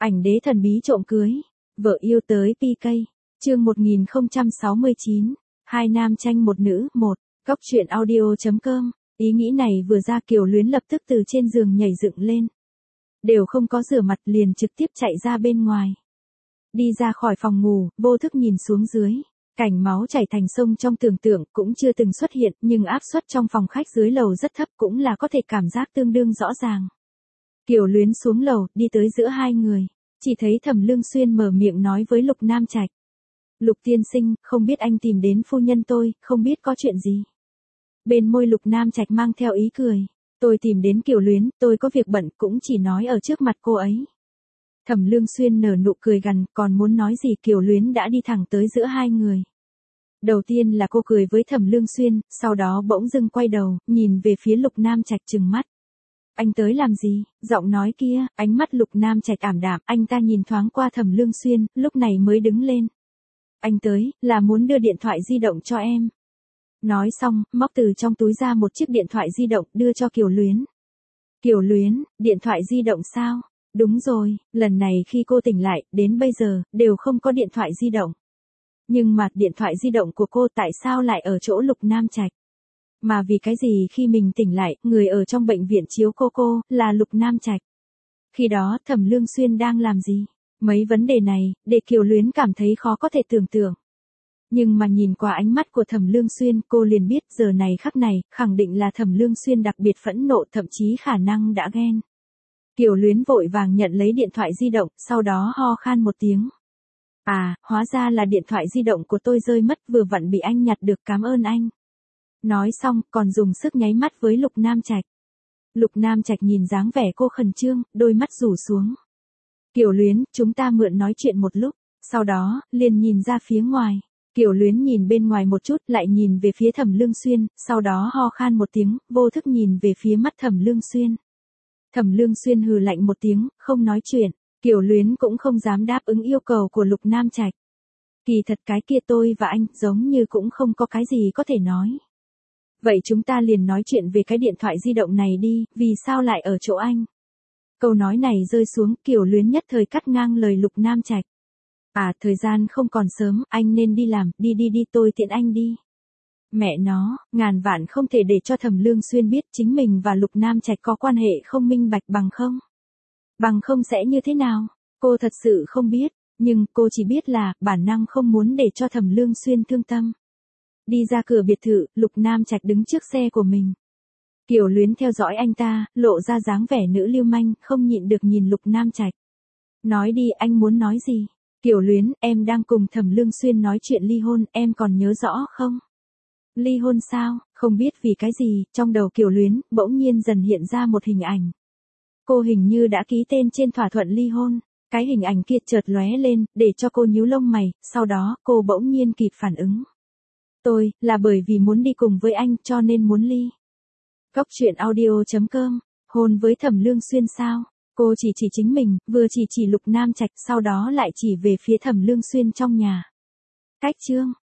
Ảnh đế thần bí trộm cưới, vợ yêu tới PK. Chương 1069, hai nam tranh một nữ, một. Góc truyện audio.com. Ý nghĩ này vừa ra Kiều Luyến lập tức từ trên giường nhảy dựng lên. Đều không có rửa mặt liền trực tiếp chạy ra bên ngoài. Đi ra khỏi phòng ngủ, vô thức nhìn xuống dưới. Cảnh máu chảy thành sông trong tưởng tượng cũng chưa từng xuất hiện, nhưng áp suất trong phòng khách dưới lầu rất thấp, cũng là có thể cảm giác tương đương rõ ràng. Kiều Luyến xuống lầu, đi tới giữa hai người. Chỉ thấy Thẩm Lương Xuyên mở miệng nói với Lục Nam Trạch. Lục tiên sinh, không biết anh tìm đến phu nhân tôi, không biết có chuyện gì. Bên môi Lục Nam Trạch mang theo ý cười. Tôi tìm đến Kiều Luyến, tôi có việc bận, cũng chỉ nói ở trước mặt cô ấy. Thẩm Lương Xuyên nở nụ cười gằn, còn muốn nói gì Kiều Luyến đã đi thẳng tới giữa hai người. Đầu tiên là cô cười với Thẩm Lương Xuyên, sau đó bỗng dưng quay đầu, nhìn về phía Lục Nam Trạch trừng mắt. Anh tới làm gì? Giọng nói kia, ánh mắt Lục Nam Trạch ảm đạm, anh ta nhìn thoáng qua Thẩm Lương Xuyên, lúc này mới đứng lên. Anh tới, là muốn đưa điện thoại di động cho em. Nói xong, móc từ trong túi ra một chiếc điện thoại di động đưa cho Kiều Luyến. Kiều Luyến, điện thoại di động sao? Đúng rồi, lần này khi cô tỉnh lại, đến bây giờ, đều không có điện thoại di động. Nhưng mà, điện thoại di động của cô tại sao lại ở chỗ Lục Nam Trạch? Mà vì cái gì khi mình tỉnh lại, người ở trong bệnh viện chiếu cô là Lục Nam Trạch. Khi đó, Thẩm Lương Xuyên đang làm gì? Mấy vấn đề này, để Kiều Luyến cảm thấy khó có thể tưởng tượng. Nhưng mà nhìn qua ánh mắt của Thẩm Lương Xuyên, cô liền biết giờ này khắc này, khẳng định là Thẩm Lương Xuyên đặc biệt phẫn nộ, thậm chí khả năng đã ghen. Kiều Luyến vội vàng nhận lấy điện thoại di động, sau đó ho khan một tiếng. À, hóa ra là điện thoại di động của tôi rơi mất, vừa vặn bị anh nhặt được, cảm ơn anh. Nói xong, còn dùng sức nháy mắt với Lục Nam Trạch. Lục Nam Trạch nhìn dáng vẻ cô khẩn trương, đôi mắt rủ xuống. Kiều Luyến, chúng ta mượn nói chuyện một lúc, sau đó, liền nhìn ra phía ngoài. Kiều Luyến nhìn bên ngoài một chút, lại nhìn về phía Thẩm Lương Xuyên, sau đó ho khan một tiếng, vô thức nhìn về phía mắt Thẩm Lương Xuyên. Thẩm Lương Xuyên hừ lạnh một tiếng, không nói chuyện. Kiều Luyến cũng không dám đáp ứng yêu cầu của Lục Nam Trạch. Kỳ thật cái kia tôi và anh, giống như cũng không có cái gì có thể nói. Vậy chúng ta liền nói chuyện về cái điện thoại di động này đi, vì sao lại ở chỗ anh? Câu nói này rơi xuống, Kiều Luyến nhất thời cắt ngang lời Lục Nam Trạch. À, thời gian không còn sớm, anh nên đi làm, đi tôi tiễn anh đi. Mẹ nó, ngàn vạn không thể để cho Thẩm Lương Xuyên biết chính mình và Lục Nam Trạch có quan hệ không minh bạch, bằng không. Bằng không sẽ như thế nào? Cô thật sự không biết, nhưng cô chỉ biết là, bản năng không muốn để cho Thẩm Lương Xuyên thương tâm. Đi ra cửa biệt thự, Lục Nam Trạch đứng trước xe của mình. Kiều Luyến theo dõi anh ta, lộ ra dáng vẻ nữ lưu manh, không nhịn được nhìn Lục Nam Trạch. Nói đi, anh muốn nói gì? Kiều Luyến, em đang cùng Thẩm Lương Xuyên nói chuyện ly hôn, em còn nhớ rõ không? Ly hôn sao? Không biết vì cái gì, trong đầu Kiều Luyến, bỗng nhiên dần hiện ra một hình ảnh. Cô hình như đã ký tên trên thỏa thuận ly hôn. Cái hình ảnh kia chợt lóe lên, để cho cô nhíu lông mày, sau đó, cô bỗng nhiên kịp phản ứng. Tôi, là bởi vì muốn đi cùng với anh, cho nên muốn ly. Góc truyện audio.com, hôn với Thẩm Lương Xuyên sao? Cô chỉ chính mình, vừa chỉ Lục Nam Trạch, sau đó lại chỉ về phía Thẩm Lương Xuyên trong nhà. Cách chương.